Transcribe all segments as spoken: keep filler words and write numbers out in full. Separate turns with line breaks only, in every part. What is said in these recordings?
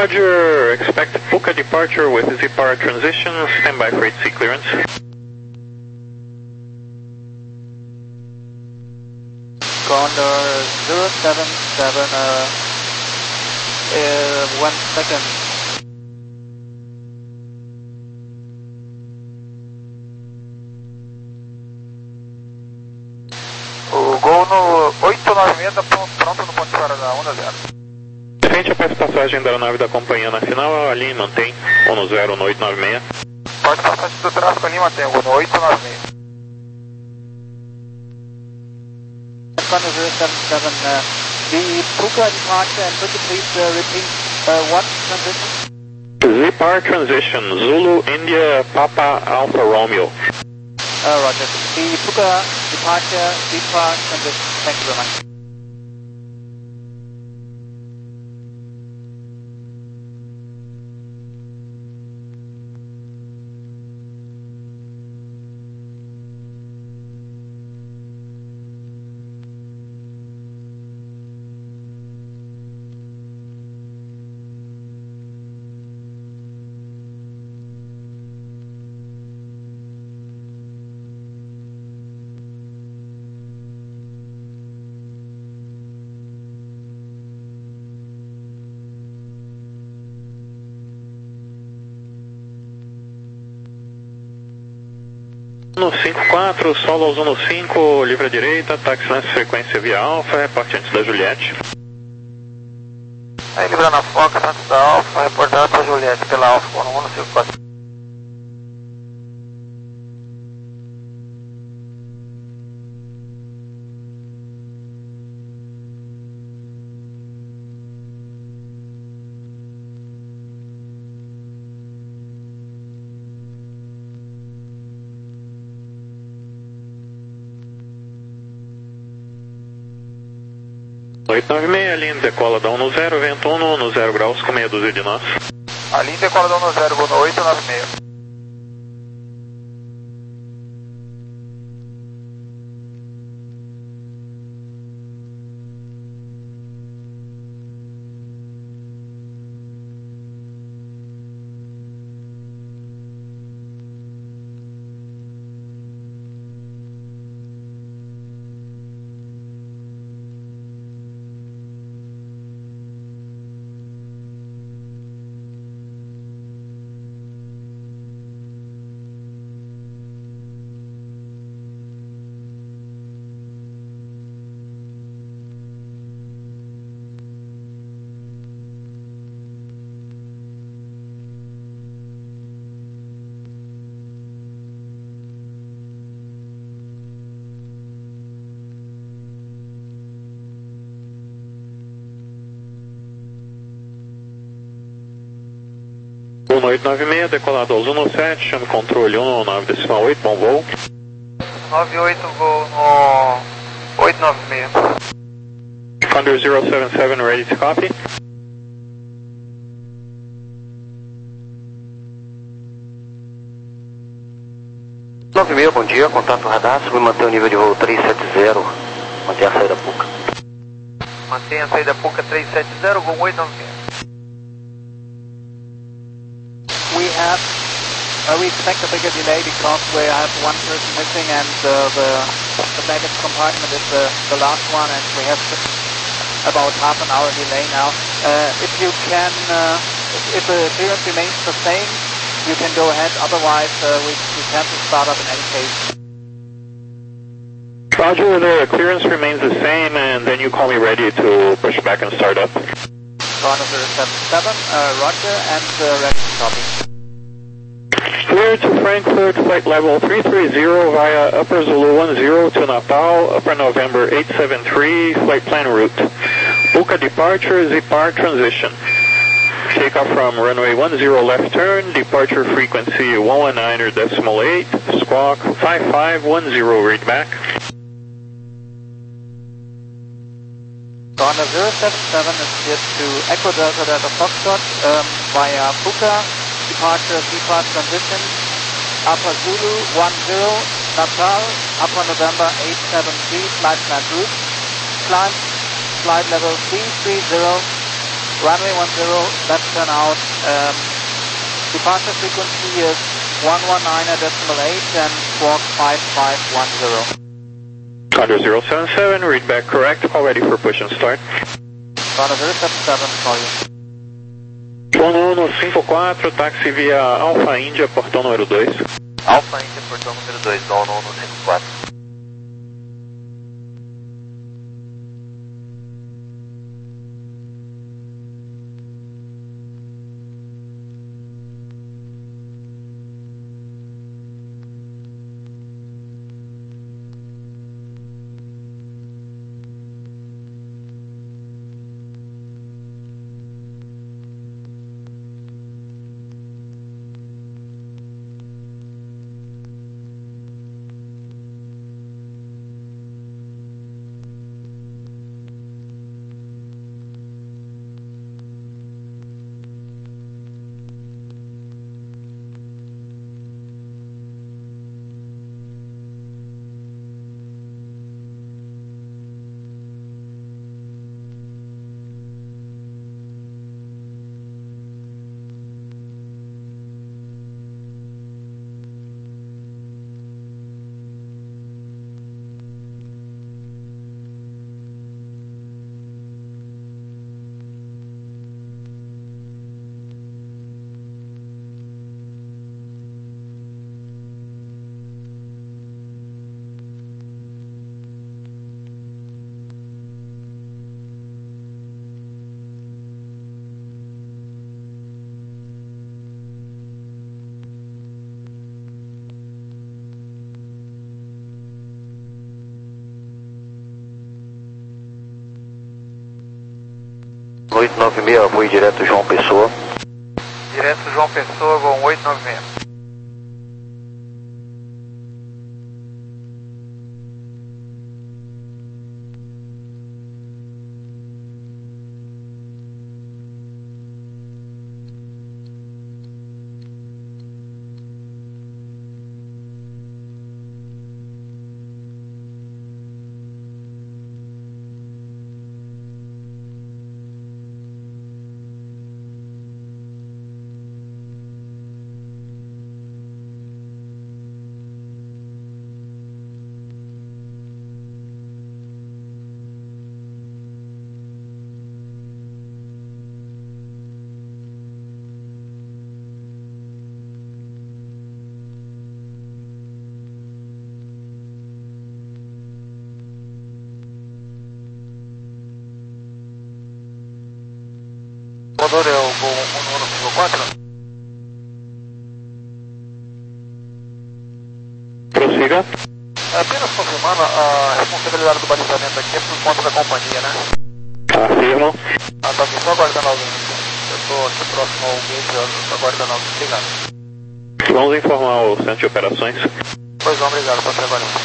Roger, expect Puka departure with Z-Power transition, standby for eight C clearance.
Condor zero seven seven, uh, uh, one second.
O Gol no oito nove seis está pronto no ponto de fora da onda zero.
Frente a passagem da aeronave da companhia na final, a linha mantém um no zero no oito nove seis.
Pode passagem do tráfego ali, mantém o Gol no oito nove seis.
Condor zero seven seven, uh, the Puka departure, and could you please uh, repeat uh, what transition?
Z-Power transition, Zulu, India, Papa, Alpha, Romeo.
Uh, Roger. The Puka departure, Z-Power transition. Thank you very much.
No cinco quatro, solo ao no cinco, livre à direita, táxi nessa frequência via Alfa, reporte antes da Juliette.
Aí livrando a Fox antes da Alfa, reportado para a Juliette pela Alfa, com um no cinco quatro.
oito nove seis, a linha decola da um no zero, vento um no zero graus com meia dúzia de nós.
A linha decola da um no zero, Gol no oito nove seis.
um oito nove seis, decolado aos um no sete, chame controle um nove decimal oito, bom voo.
nove oito, Gol no oito nove seis.
Condor zero seven seven, ready to copy.
nove seis, bom dia, contato radar, sobre manter o nível de voo três sete zero, manter a saída Puka.
Mantenha a saída Puka três sete zero, Gol oito nove seis.
We have, uh, we expect a bigger delay because we have one person missing and uh, the, the baggage compartment is the, the last one and we have about half an hour delay now. Uh, if you can, uh, if the clearance remains the same, you can go ahead, otherwise uh, we, we cancel startup in any case.
Roger, the clearance remains the same and then you call me ready to push back and start up.
Condor zero seven seven, uh, Roger, and uh, ready to copy.
Clear to Frankfurt, flight level three three zero via Upper Zulu one zero to Natal, Upper November eight seven three, flight plan route. Puka departure, Z-Power transition. Takeoff from runway one zero left turn, departure frequency one one nine decimal eight, squawk five five one zero, read back.
Condor zero seven seven is cleared to Echo Delta Delta Foxtrot um, via Puka, departure Z-Power transition, Upper Zulu one zero, Natal, Upper November eight seven three, flight plan route, climb, flight level three three zero, runway one zero, left turn out. Um, departure frequency is one one nine decimal eight and squawk five five one zero.
Under zero seven seven, read back correct, all ready for push and start.
Under zero seven seven, call you.
Uno cinco quatro, táxi via Alfa Índia, portão número dois.
Alfa Índia, portão número dois, Uno cinco quatro.
oito nove seis, voo direto João Pessoa.
Direto João Pessoa, voo oito nove seis. Motor é o voo um cinco quatro?
Prossiga.
Apenas confirmando, a responsabilidade do balizamento aqui é por conta da companhia, né?
Afirmo.
Ah, tá aqui, só aguardando alguém. Eu estou aqui próximo ao gate, eu estou aguardando alguém. Obrigado.
Vamos informar o centro de operações.
Pois não, obrigado, pode ser agora.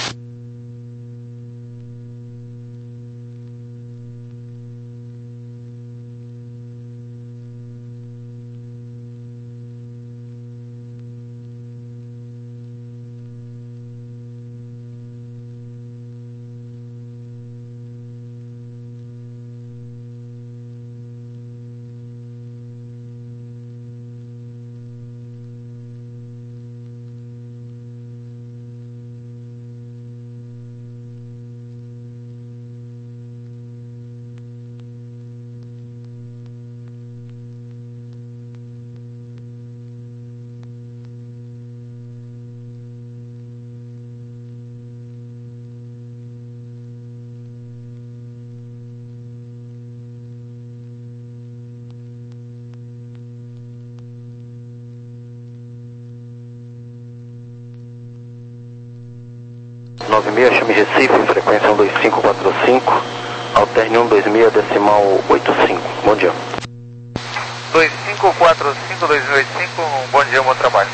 nove seis, chame Recife, frequência um dois cinco quatro cinco, alterne um dois seis, decimal oito cinco. Bom dia.
dois cinco quatro cinco, dois oito cinco, bom dia, bom trabalho.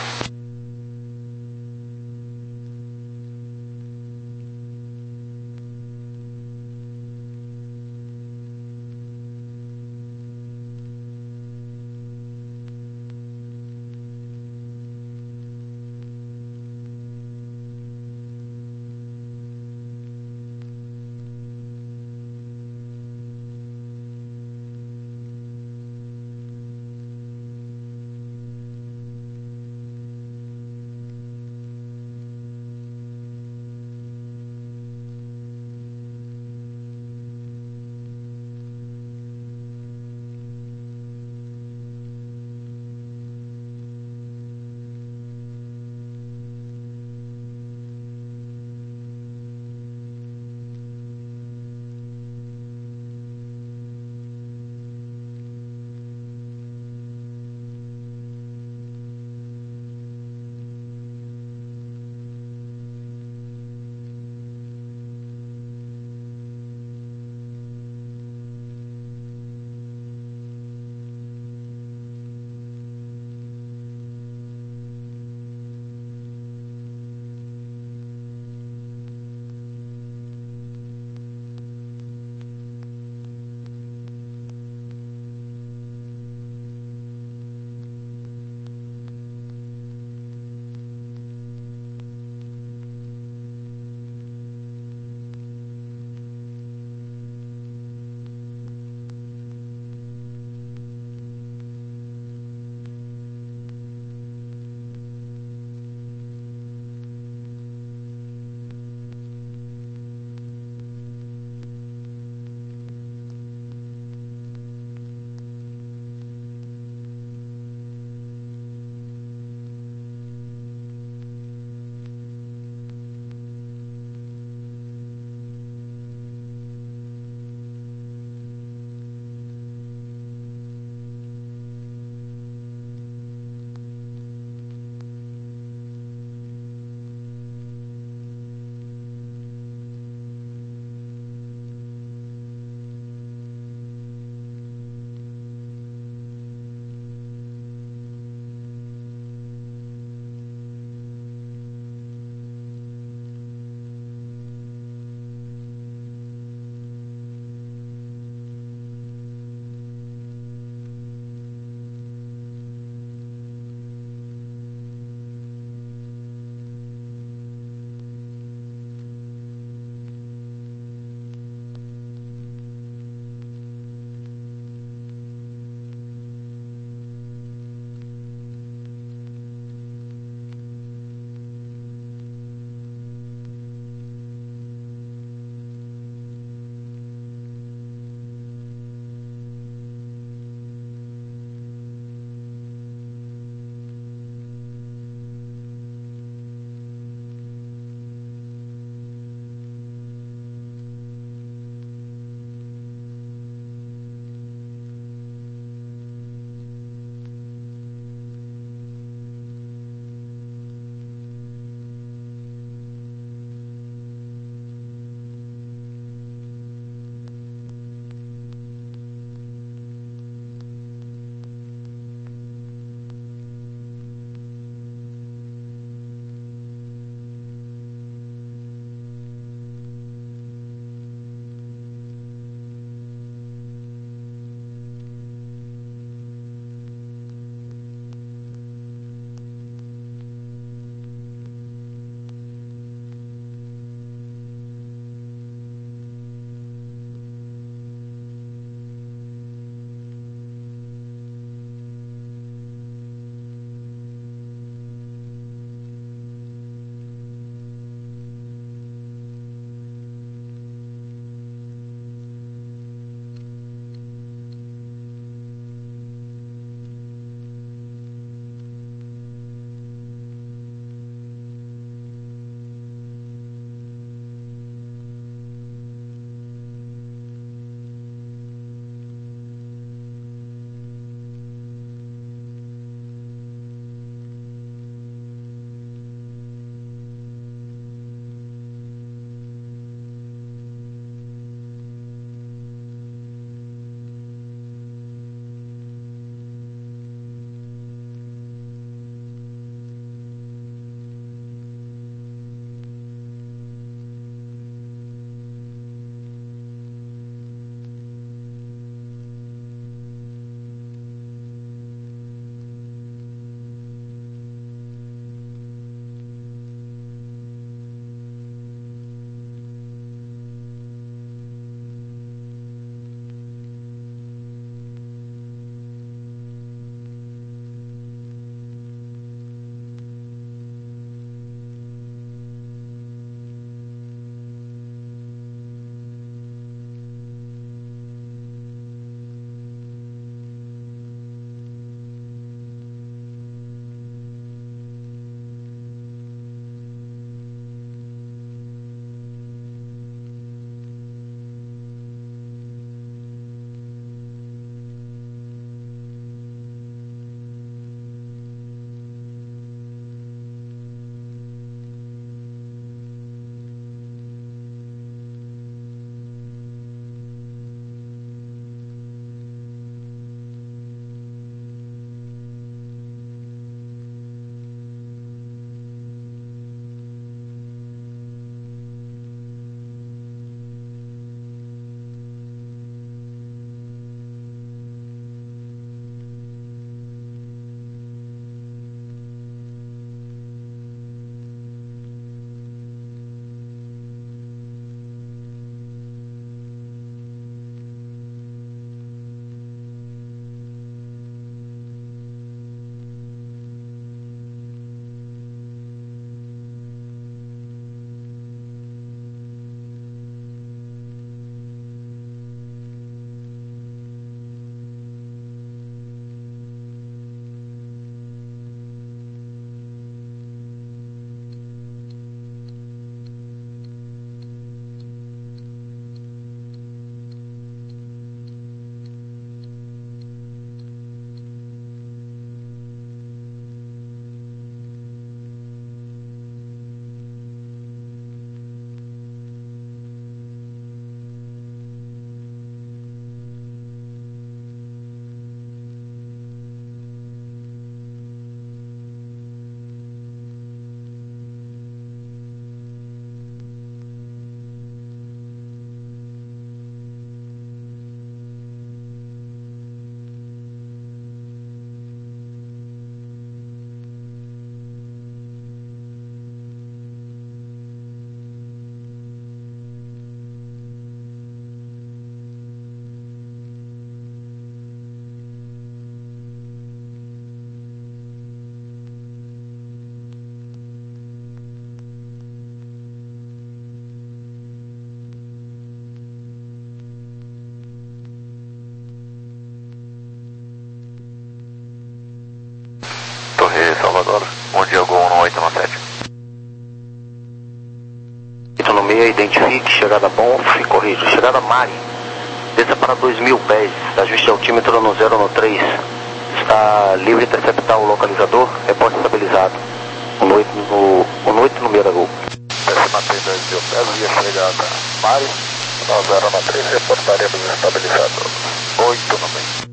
chegada Bonf, corrijo, chegada Mari. Desça para dois mil pés, ajuste altímetro no zero no três. Está livre interceptar o localizador, reporte estabilizado. O noite no, o noite no Miragu.
Desce mantém dois mil pés, via chegada Mari, no zero no três, reportaremos estabilizado. oito no meio.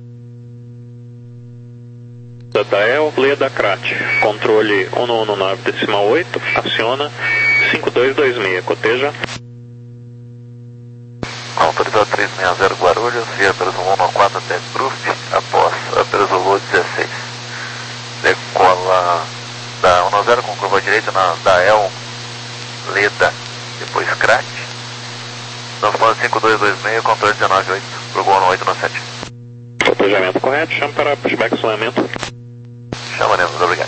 Datael, Leda Krat, controle um um nove decimal oito, aciona cinco dois dois seis, coteja.
Autorizado três seis zero Guarulhos, via Aperoso um um quatro até Bruf, após Aperoso Lua dezesseis. Decola da um zero com curva direita na Dael, Leda, depois Krat. Transpondendo cinco dois dois seis, controle dezenove oito, pro Gol oito no sete.
Cotejamento correto, chama para pushback sonamento.
Chamaremos, obrigado.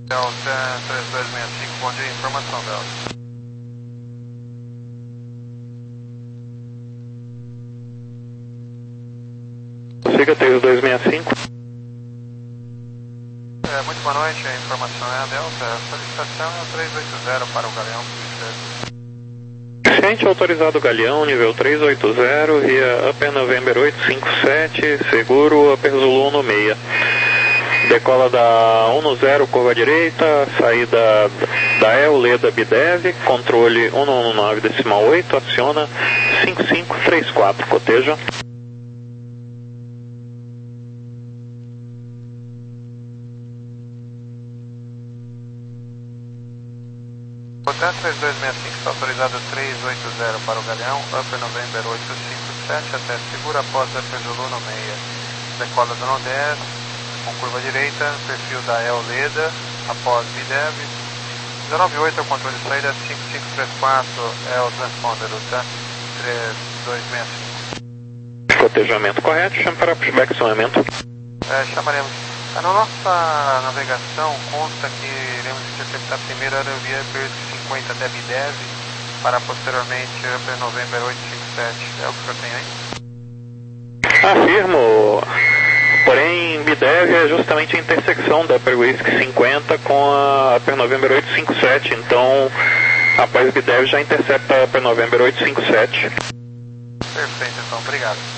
Delta três dois seis cinco, bom dia, informação Delta.
Siga três dois seis cinco.
É, muito boa noite, a informação é a Delta, a solicitação é o três oito zero para o Galeão.
Ciente autorizado Galeão, nível três oito zero, via Upper November oito cinco sete, seguro Upper Zulu um seis. Decola da um zero, curva direita, saída da E L Leda Bidev, controle um um nove decimal oito, aciona cinco cinco três quatro, coteja.
Hotel três dois seis cinco está autorizado três oito zero para o Galeão, Upper November oito cinco sete, até segura após Upper Zulu no seis. Decola do Nordeste, com curva direita, perfil da E L Leda, após Bidev. dezenove oito é o controle de saída, cinco cinco três quatro é o transponder, tá? três dois seis cinco.
Cotejamento correto, chame para pushback sonhamento.
É, chamaremos. Na nossa navegação consta que iremos interceptar primeiro a aerovia cinquenta até Bidev, para posteriormente Upper November oito cinco sete. É o que o senhor tem aí?
Afirmo. Porém, Bidev é justamente a intersecção da Upper Whiskey cinquenta com a Upper November oito cinco sete, então após Bidev já intercepta a Upper November oito cinco sete.
Perfeito, então, obrigado.